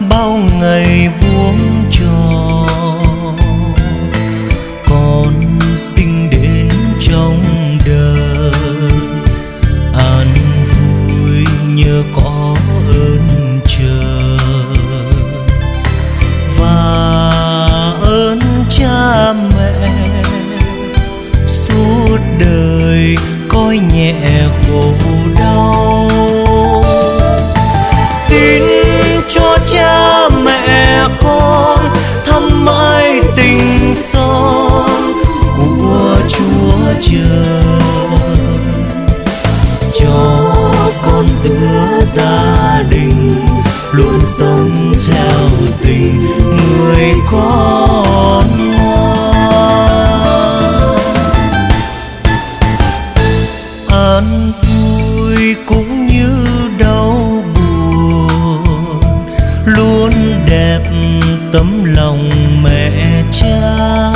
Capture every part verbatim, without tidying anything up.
bao ngày vuông trò, con sinh đến trong đời an vui nhờ có ơn trời và ơn cha mẹ suốt đời coi nhẹ khổ đau. Xin cho cha mẹ con thăm mãi tình son của Chúa Trời, cho con giữa gia đình luôn sống theo tình người con ngoan. An vui cũng như đau buồn, luôn đẹp tấm lòng mẹ cha.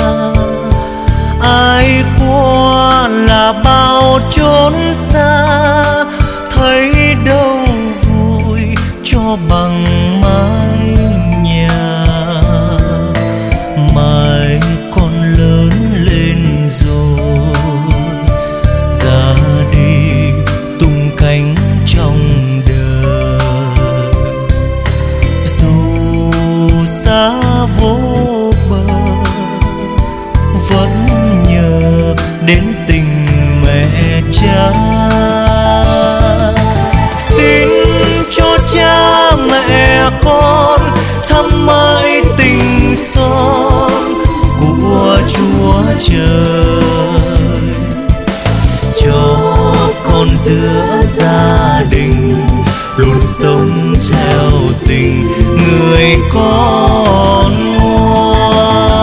Ai qua là bao chốn xa, thấy đâu vui cho bằng mái nhà. Mai con lớn lên rồi, ra đi tung cánh trong đời. Dù xa vô bờ, vẫn nhớ đến tình mẹ cha. Xin cho cha mẹ con thăm mãi tình son của Chúa Trời, cho con giữa gia đình luôn sống theo tình người con ngoan.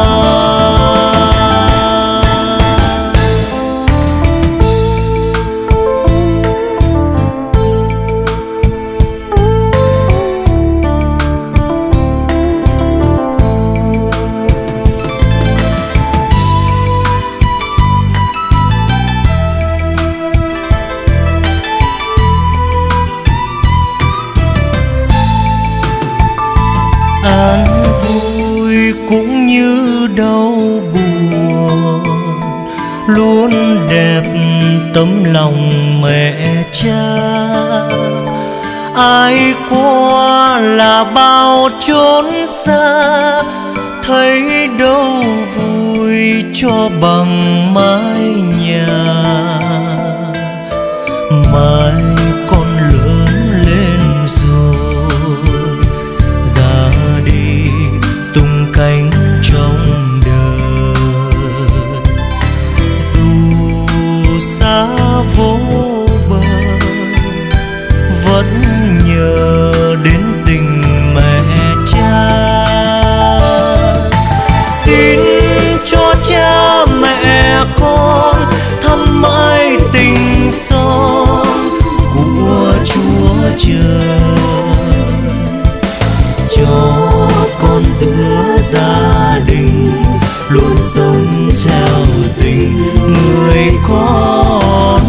An vui cũng như đau buồn, luôn đẹp tấm lòng mẹ cha. Ai qua là bao chốn xa, thấy đâu vui cho bằng mái nhà. Mai con lớn lên rồi, ra đi tung cánh trong đời. Dù xa vô bờ, vẫn nhớ đến tình mẹ cha. Xin cho cha mẹ con thăm mãi tình son của Chúa Trời, cho con giữa gia đình luôn sống theo tình người con